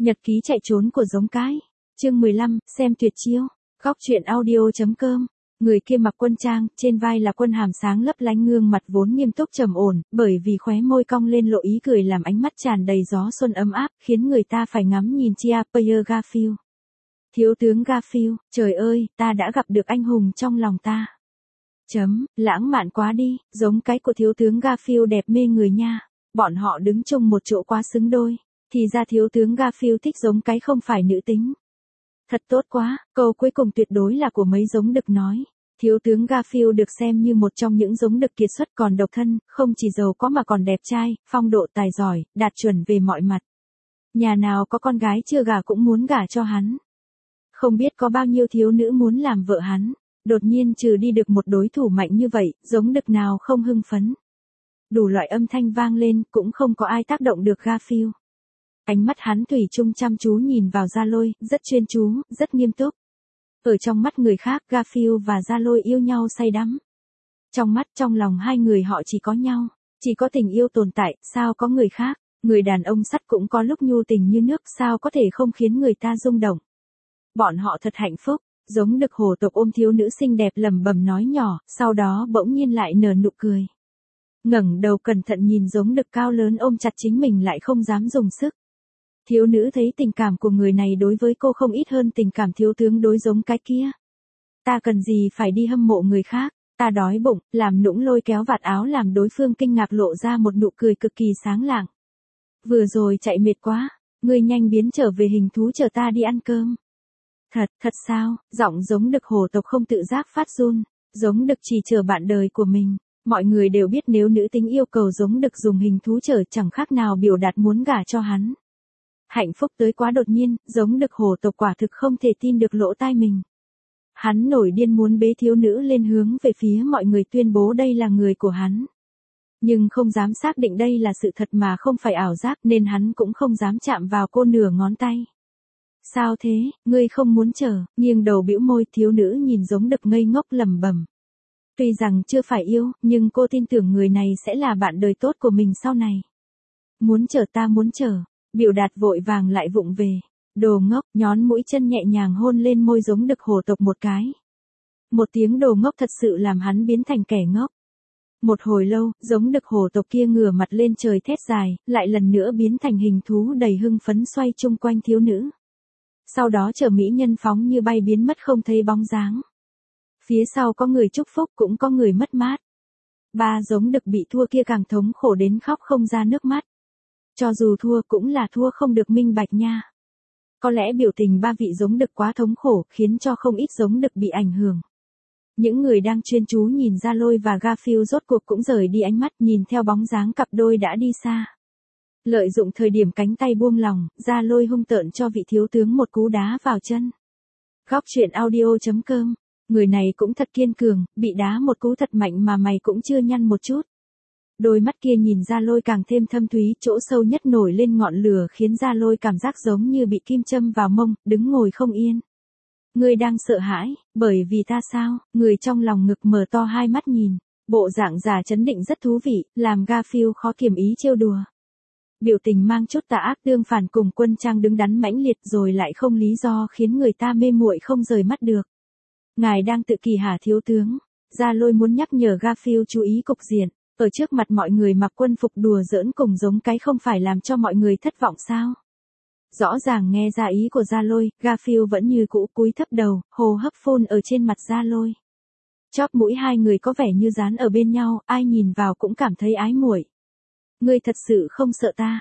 Nhật ký chạy trốn của giống cái. Chương 15, xem tuyệt chiêu. Góc truyện audio.com. Người kia mặc quân trang, trên vai là quân hàm sáng lấp lánh, gương mặt vốn nghiêm túc trầm ổn, bởi vì khóe môi cong lên lộ ý cười làm ánh mắt tràn đầy gió xuân ấm áp, khiến người ta phải ngắm nhìn Chia Pierre Garfield. Thiếu tướng Garfield, trời ơi, ta đã gặp được anh hùng trong lòng ta. Lãng mạn quá đi, giống cái của thiếu tướng Garfield đẹp mê người nha. Bọn họ đứng chung một chỗ quá xứng đôi. Thì ra thiếu tướng Garfield thích giống cái không phải nữ tính. Thật tốt quá, câu cuối cùng tuyệt đối là của mấy giống đực nói. Thiếu tướng Garfield được xem như một trong những giống đực kiệt xuất, còn độc thân, không chỉ giàu có mà còn đẹp trai, phong độ tài giỏi, đạt chuẩn về mọi mặt. Nhà nào có con gái chưa gả cũng muốn gả cho hắn. Không biết có bao nhiêu thiếu nữ muốn làm vợ hắn. Đột nhiên trừ đi được một đối thủ mạnh như vậy, giống đực nào không hưng phấn. Đủ loại âm thanh vang lên, cũng không có ai tác động được Garfield. Ánh mắt hắn thủy chung chăm chú nhìn vào Gia Lôi, rất chuyên chú, rất nghiêm túc. Ở trong mắt người khác, Garfield và Gia Lôi yêu nhau say đắm. Trong mắt, trong lòng hai người họ chỉ có nhau, chỉ có tình yêu tồn tại, sao có người khác. Người đàn ông sắt cũng có lúc nhu tình như nước, sao có thể không khiến người ta rung động. Bọn họ thật hạnh phúc. Giống đực hổ tộc ôm thiếu nữ xinh đẹp lẩm bẩm nói nhỏ, sau đó bỗng nhiên lại nở nụ cười. Ngẩng đầu cẩn thận nhìn giống đực cao lớn ôm chặt chính mình lại không dám dùng sức. Thiếu nữ thấy tình cảm của người này đối với cô không ít hơn tình cảm thiếu tướng đối giống cái kia. Ta cần gì phải đi hâm mộ người khác, ta đói bụng, làm nũng lôi kéo vạt áo làm đối phương kinh ngạc lộ ra một nụ cười cực kỳ sáng lạng. Vừa rồi chạy mệt quá, ngươi nhanh biến trở về hình thú chờ ta đi ăn cơm. Thật sao, giọng giống đực hổ tộc không tự giác phát run, giống đực chỉ chờ bạn đời của mình. Mọi người đều biết nếu nữ tính yêu cầu giống đực dùng hình thú chờ chẳng khác nào biểu đạt muốn gả cho hắn. Hạnh phúc tới quá đột nhiên, giống đực hổ tộc quả thực không thể tin được lỗ tai mình. Hắn nổi điên muốn bế thiếu nữ lên hướng về phía mọi người tuyên bố đây là người của hắn. Nhưng không dám xác định đây là sự thật mà không phải ảo giác nên hắn cũng không dám chạm vào cô nửa ngón tay. Sao thế, ngươi không muốn chờ, nghiêng đầu bĩu môi, thiếu nữ nhìn giống đực ngây ngốc lẩm bẩm. Tuy rằng chưa phải yêu, nhưng cô tin tưởng người này sẽ là bạn đời tốt của mình sau này. Muốn chờ, ta muốn chờ, biểu đạt vội vàng lại vụng về. Đồ ngốc, nhón mũi chân nhẹ nhàng hôn lên môi giống đực hổ tộc một cái. Một tiếng đồ ngốc thật sự làm hắn biến thành kẻ ngốc. Một hồi lâu, giống đực hổ tộc kia ngửa mặt lên trời thét dài, lại lần nữa biến thành hình thú đầy hưng phấn xoay chung quanh thiếu nữ. Sau đó chờ mỹ nhân phóng như bay biến mất không thấy bóng dáng. Phía sau có người chúc phúc cũng có người mất mát. Ba giống đực bị thua kia càng thống khổ đến khóc không ra nước mắt. Cho dù thua cũng là thua không được minh bạch nha. Có lẽ biểu tình ba vị giống đực quá thống khổ khiến cho không ít giống đực bị ảnh hưởng. Những người đang chuyên chú nhìn Gia Lôi và Garfield rốt cuộc cũng rời đi ánh mắt nhìn theo bóng dáng cặp đôi đã đi xa. Lợi dụng thời điểm cánh tay buông lỏng, Gia Lôi hung tợn cho vị thiếu tướng một cú đá vào chân. Góc truyện audio.com. Người này cũng thật kiên cường, bị đá một cú thật mạnh mà mày cũng chưa nhăn một chút. Đôi mắt kia nhìn Gia Lôi càng thêm thâm thúy, chỗ sâu nhất nổi lên ngọn lửa khiến Gia Lôi cảm giác giống như bị kim châm vào mông, đứng ngồi không yên. Ngươi đang sợ hãi, bởi vì ta sao? Người trong lòng ngực mở to hai mắt nhìn, bộ dạng giả chấn định rất thú vị, làm Garfield khó kiềm ý trêu đùa. Biểu tình mang chút tà ác tương phản cùng quân trang đứng đắn mãnh liệt rồi lại không lý do khiến người ta mê muội không rời mắt được. Ngài đang tự kỳ hả thiếu tướng? Gia Lôi muốn nhắc nhở Garfield chú ý cục diện, ở trước mặt mọi người mặc quân phục đùa giỡn cùng giống cái không phải làm cho mọi người thất vọng sao? Rõ ràng nghe ra ý của Gia Lôi, Garfield vẫn như cũ cúi thấp đầu, hô hấp phun ở trên mặt Gia Lôi. Chóp mũi hai người có vẻ như dán ở bên nhau, ai nhìn vào cũng cảm thấy ái muội. Ngươi thật sự không sợ ta?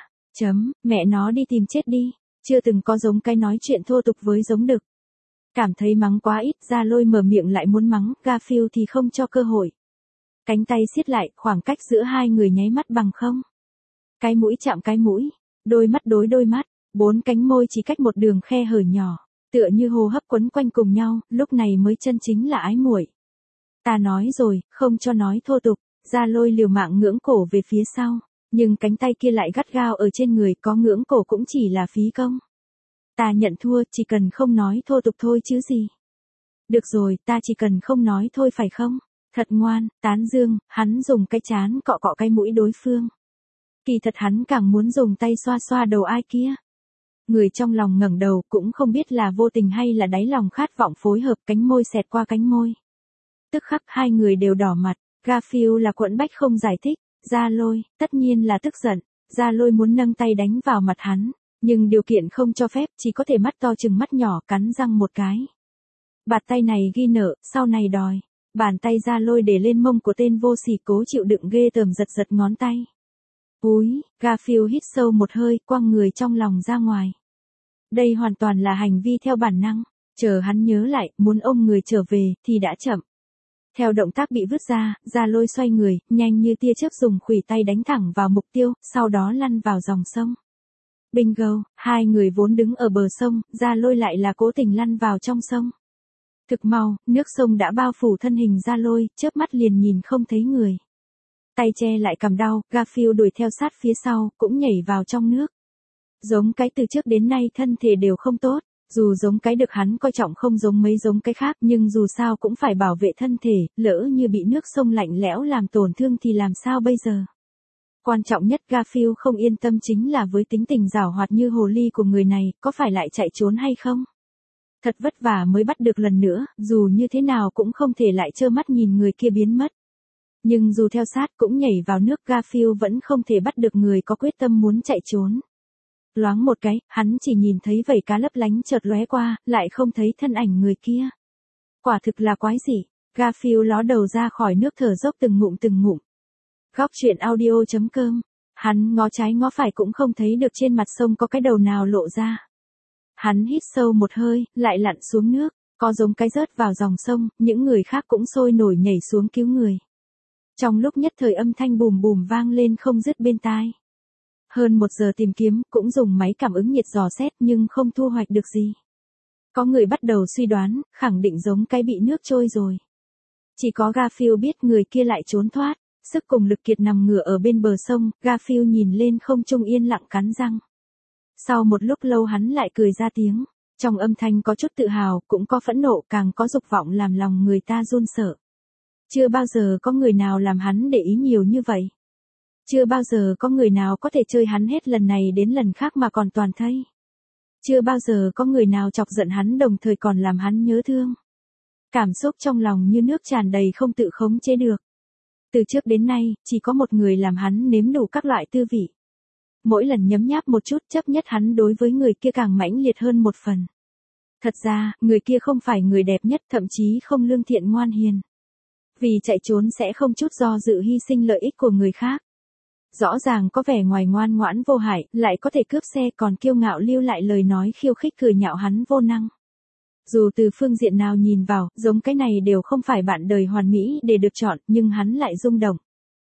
Mẹ nó đi tìm chết đi, chưa từng có giống cái nói chuyện thô tục với giống đực. Cảm thấy mắng quá ít, Gia Lôi mở miệng lại muốn mắng, Garfield thì không cho cơ hội. Cánh tay siết lại, khoảng cách giữa hai người nháy mắt bằng không. Cái mũi chạm cái mũi, đôi mắt đối đôi mắt, bốn cánh môi chỉ cách một đường khe hở nhỏ, tựa như hô hấp quấn quanh cùng nhau, lúc này mới chân chính là ái muội. Ta nói rồi, không cho nói thô tục, Gia Lôi liều mạng ngưỡng cổ về phía sau. Nhưng cánh tay kia lại gắt gao ở trên người, có ngưỡng cổ cũng chỉ là phí công. Ta nhận thua, chỉ cần không nói thô tục thôi chứ gì. Được rồi, ta chỉ cần không nói thôi phải không? Thật ngoan, tán dương, hắn dùng cái trán cọ cọ cái mũi đối phương. Kỳ thật hắn càng muốn dùng tay xoa xoa đầu ai kia. Người trong lòng ngẩng đầu cũng không biết là vô tình hay là đáy lòng khát vọng phối hợp, cánh môi xẹt qua cánh môi. Tức khắc hai người đều đỏ mặt, Garfield là quẫn bách không giải thích, Gia Lôi, tất nhiên là tức giận, Gia Lôi muốn nâng tay đánh vào mặt hắn, nhưng điều kiện không cho phép, chỉ có thể mắt to chừng mắt nhỏ cắn răng một cái. Bạt tay này ghi nợ, sau này đòi. Bàn tay Gia Lôi để lên mông của tên vô sỉ cố chịu đựng ghê tởm giật giật ngón tay. Úi, Garfield hít sâu một hơi, quăng người trong lòng ra ngoài. Đây hoàn toàn là hành vi theo bản năng, chờ hắn nhớ lại, muốn ôm người trở về, thì đã chậm. Theo động tác bị vứt ra, Gia Lôi xoay người, nhanh như tia chớp dùng khuỷu tay đánh thẳng vào mục tiêu, sau đó lăn vào dòng sông. Bingo, hai người vốn đứng ở bờ sông, Gia Lôi lại là cố tình lăn vào trong sông. Thực mau, nước sông đã bao phủ thân hình Gia Lôi, chớp mắt liền nhìn không thấy người. Tay che lại cằm đau, Garfield đuổi theo sát phía sau, cũng nhảy vào trong nước. Giống cái từ trước đến nay thân thể đều không tốt, dù giống cái được hắn coi trọng không giống mấy giống cái khác nhưng dù sao cũng phải bảo vệ thân thể, lỡ như bị nước sông lạnh lẽo làm tổn thương thì làm sao bây giờ. Quan trọng nhất Garfield không yên tâm chính là với tính tình giảo hoạt như hồ ly của người này, có phải lại chạy trốn hay không? Thật vất vả mới bắt được lần nữa, dù như thế nào cũng không thể lại trơ mắt nhìn người kia biến mất. Nhưng dù theo sát cũng nhảy vào nước, Garfield vẫn không thể bắt được người có quyết tâm muốn chạy trốn. Loáng một cái, hắn chỉ nhìn thấy vảy cá lấp lánh chợt lóe qua, lại không thấy thân ảnh người kia. Quả thực là quái dị. Garfield ló đầu ra khỏi nước thở dốc từng ngụm từng ngụm. Góc truyện audio.com. Hắn ngó trái ngó phải cũng không thấy được trên mặt sông có cái đầu nào lộ ra. Hắn hít sâu một hơi, lại lặn xuống nước, có giống cái rớt vào dòng sông, những người khác cũng sôi nổi nhảy xuống cứu người. Trong lúc nhất thời âm thanh bùm bùm vang lên không dứt bên tai. Hơn 1 giờ tìm kiếm, cũng dùng máy cảm ứng nhiệt dò xét nhưng không thu hoạch được gì. Có người bắt đầu suy đoán, khẳng định giống cái bị nước trôi rồi. Chỉ có Garfield biết người kia lại trốn thoát, sức cùng lực kiệt nằm ngửa ở bên bờ sông, Garfield nhìn lên không trung yên lặng cắn răng. Sau một lúc lâu hắn lại cười ra tiếng, trong âm thanh có chút tự hào, cũng có phẫn nộ, càng có dục vọng làm lòng người ta run sợ. Chưa bao giờ có người nào làm hắn để ý nhiều như vậy. Chưa bao giờ có người nào có thể chơi hắn hết lần này đến lần khác mà còn toàn thây. Chưa bao giờ có người nào chọc giận hắn đồng thời còn làm hắn nhớ thương. Cảm xúc trong lòng như nước tràn đầy không tự khống chế được. Từ trước đến nay, chỉ có một người làm hắn nếm đủ các loại tư vị. Mỗi lần nhấm nháp một chút chấp nhất hắn đối với người kia càng mãnh liệt hơn một phần. Thật ra, người kia không phải người đẹp nhất, thậm chí không lương thiện ngoan hiền. Vì chạy trốn sẽ không chút do dự hy sinh lợi ích của người khác. Rõ ràng có vẻ ngoài ngoan ngoãn vô hại, lại có thể cướp xe còn kiêu ngạo lưu lại lời nói khiêu khích cười nhạo hắn vô năng. Dù từ phương diện nào nhìn vào, giống cái này đều không phải bạn đời hoàn mỹ để được chọn, nhưng hắn lại rung động.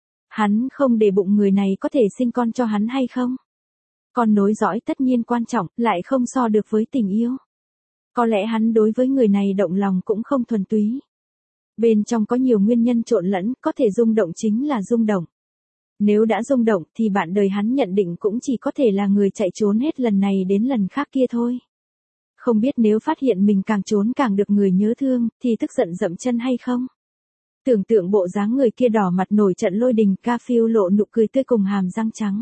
Hắn không để bụng người này có thể sinh con cho hắn hay không? Con nối dõi tất nhiên quan trọng, lại không so được với tình yêu. Có lẽ hắn đối với người này động lòng cũng không thuần túy. Bên trong có nhiều nguyên nhân trộn lẫn, có thể rung động chính là rung động. Nếu đã rung động thì bạn đời hắn nhận định cũng chỉ có thể là người chạy trốn hết lần này đến lần khác kia thôi. Không biết nếu phát hiện mình càng trốn càng được người nhớ thương, thì tức giận dậm chân hay không? Tưởng tượng bộ dáng người kia đỏ mặt nổi trận lôi đình, Garfield lộ nụ cười tươi cùng hàm răng trắng.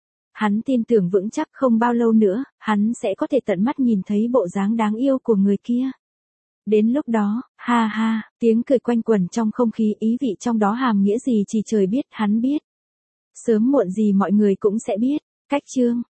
Hắn tin tưởng vững chắc không bao lâu nữa, hắn sẽ có thể tận mắt nhìn thấy bộ dáng đáng yêu của người kia. Đến lúc đó, ha ha, tiếng cười quanh quẩn trong không khí, ý vị trong đó hàm nghĩa gì chỉ trời biết, hắn biết. Sớm muộn gì mọi người cũng sẽ biết. Cách chương